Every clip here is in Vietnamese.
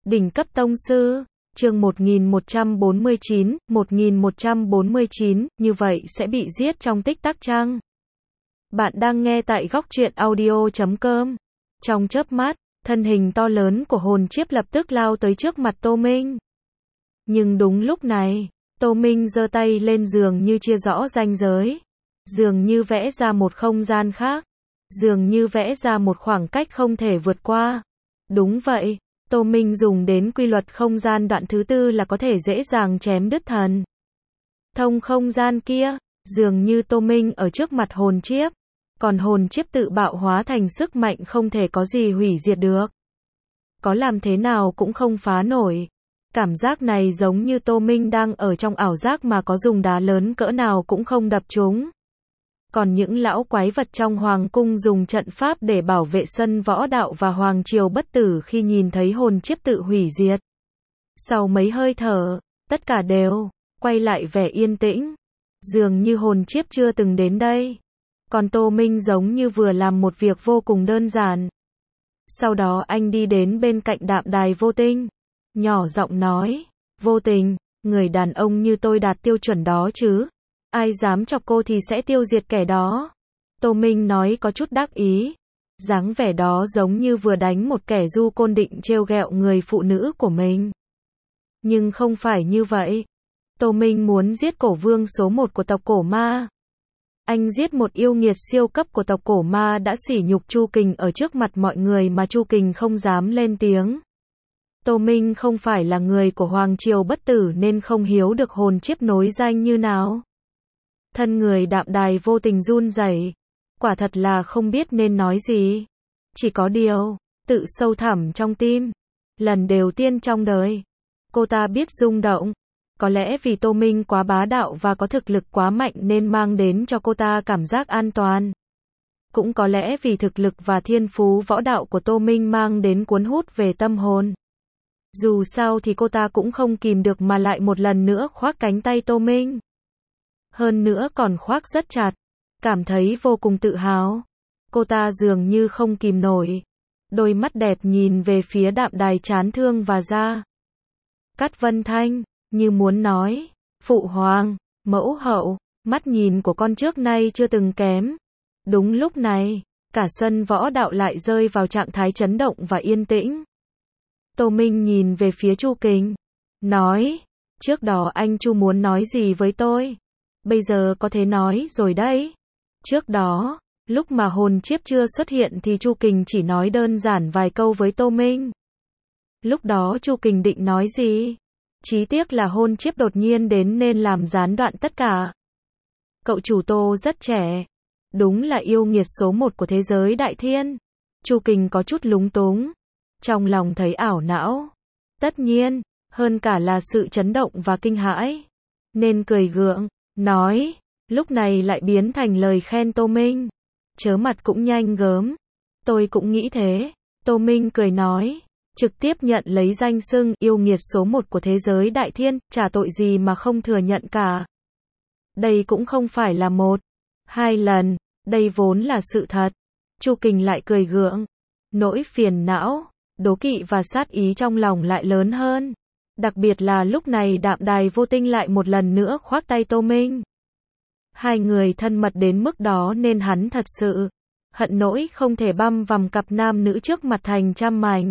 Đỉnh cấp tông sư, chương 1149, như vậy sẽ bị giết trong tích tắc chăng? Bạn đang nghe tại góc truyện audio.com. Trong chớp mắt, thân hình to lớn của hồn chiếp lập tức lao tới trước mặt Tô Minh. Nhưng đúng lúc này, Tô Minh giơ tay lên dường như chia rõ ranh giới. Dường như vẽ ra một không gian khác. Dường như vẽ ra một khoảng cách không thể vượt qua. Đúng vậy. Tô Minh dùng đến quy luật không gian đoạn thứ tư là có thể dễ dàng chém đứt thần thông không gian kia, dường như Tô Minh ở trước mặt hồn chiếp, còn hồn chiếp tự bạo hóa thành sức mạnh không thể có gì hủy diệt được. Có làm thế nào cũng không phá nổi. Cảm giác này giống như Tô Minh đang ở trong ảo giác mà có dùng đá lớn cỡ nào cũng không đập chúng. Còn những lão quái vật trong hoàng cung dùng trận pháp để bảo vệ sân võ đạo và hoàng triều bất tử khi nhìn thấy hồn chiếp tự hủy diệt. Sau mấy hơi thở, tất cả đều quay lại vẻ yên tĩnh. Dường như hồn chiếp chưa từng đến đây. Còn Tô Minh giống như vừa làm một việc vô cùng đơn giản. Sau đó anh đi đến bên cạnh Đạm Đài Vô Tinh. Nhỏ giọng nói, Vô Tình, người đàn ông như tôi đạt tiêu chuẩn đó chứ. Ai dám chọc cô thì sẽ tiêu diệt kẻ đó. Tô Minh nói có chút đắc ý. Dáng vẻ đó giống như vừa đánh một kẻ du côn định trêu ghẹo người phụ nữ của mình. Nhưng không phải như vậy. Tô Minh muốn giết cổ vương số 1 của tộc cổ ma. Anh giết một yêu nghiệt siêu cấp của tộc cổ ma đã sỉ nhục Chu Kình ở trước mặt mọi người mà Chu Kình không dám lên tiếng. Tô Minh không phải là người của Hoàng Triều bất tử nên không hiểu được hồn chiếp nối danh như nào. Thân người Đạm Đài Vô Tình run rẩy, quả thật là không biết nên nói gì. Chỉ có điều, tự sâu thẳm trong tim. Lần đầu tiên trong đời, cô ta biết rung động. Có lẽ vì Tô Minh quá bá đạo và có thực lực quá mạnh nên mang đến cho cô ta cảm giác an toàn. Cũng có lẽ vì thực lực và thiên phú võ đạo của Tô Minh mang đến cuốn hút về tâm hồn. Dù sao thì cô ta cũng không kìm được mà lại một lần nữa khoác cánh tay Tô Minh. Hơn nữa còn khoác rất chặt, cảm thấy vô cùng tự hào. Cô ta dường như không kìm nổi. Đôi mắt đẹp nhìn về phía Đạm Đài chán thương và ra. Cát Vân Thanh, như muốn nói, phụ hoàng, mẫu hậu, mắt nhìn của con trước nay chưa từng kém. Đúng lúc này, cả sân võ đạo lại rơi vào trạng thái chấn động và yên tĩnh. Tô Minh nhìn về phía Chu Kình, nói, trước đó anh Chu muốn nói gì với tôi? Bây giờ có thể nói rồi đấy. Trước đó, lúc mà hồn chiếp chưa xuất hiện thì Chu Kình chỉ nói đơn giản vài câu với Tô Minh. Lúc đó Chu Kình định nói gì? Chí tiếc là hồn chiếp đột nhiên đến nên làm gián đoạn tất cả. Cậu chủ Tô rất trẻ. Đúng là yêu nghiệt số 1 của thế giới đại thiên. Chu Kình có chút lúng túng. Trong lòng thấy ảo não. Tất nhiên, hơn cả là sự chấn động và kinh hãi. Nên cười gượng, nói, lúc này lại biến thành lời khen Tô Minh. Chớ mặt cũng nhanh gớm. Tôi cũng nghĩ thế. Tô Minh cười nói, trực tiếp nhận lấy danh xưng yêu nghiệt số 1 của thế giới đại thiên, chả tội gì mà không thừa nhận cả. Đây cũng không phải là 1, 2 lần, đây vốn là sự thật. Chu Kình lại cười gượng. Nỗi phiền não, đố kỵ và sát ý trong lòng lại lớn hơn. Đặc biệt là lúc này Đạm Đài Vô Tinh lại một lần nữa khoác tay Tô Minh. Hai người thân mật đến mức đó nên hắn thật sự hận nỗi không thể băm vằm cặp nam nữ trước mặt thành trăm mảnh.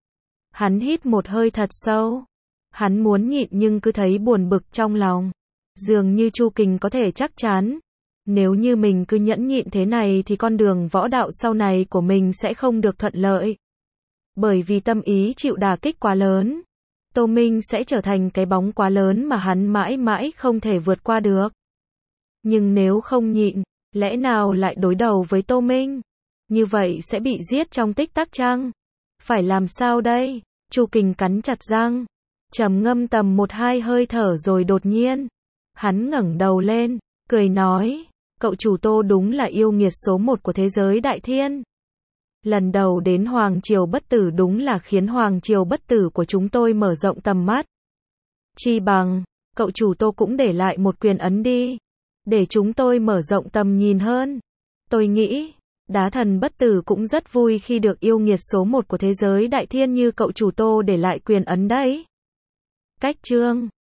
Hắn hít một hơi thật sâu. Hắn muốn nhịn nhưng cứ thấy buồn bực trong lòng. Dường như Chu Kình có thể chắc chắn. Nếu như mình cứ nhẫn nhịn thế này thì con đường võ đạo sau này của mình sẽ không được thuận lợi. Bởi vì tâm ý chịu đả kích quá lớn. Tô Minh sẽ trở thành cái bóng quá lớn mà hắn mãi mãi không thể vượt qua được. Nhưng nếu không nhịn, lẽ nào lại đối đầu với Tô Minh? Như vậy sẽ bị giết trong tích tắc chăng? Phải làm sao đây? Chu Kình cắn chặt răng, trầm ngâm tầm 1-2 hơi thở rồi đột nhiên, hắn ngẩng đầu lên, cười nói, cậu chủ Tô đúng là yêu nghiệt số 1 của thế giới đại thiên. Lần đầu đến Hoàng Triều bất tử đúng là khiến Hoàng Triều bất tử của chúng tôi mở rộng tầm mắt. Chi bằng, cậu chủ Tô cũng để lại một quyền ấn đi, để chúng tôi mở rộng tầm nhìn hơn. Tôi nghĩ, Đá thần bất tử cũng rất vui khi được yêu nghiệt số 1 của thế giới đại thiên như cậu chủ Tô để lại quyền ấn đấy. Cách chương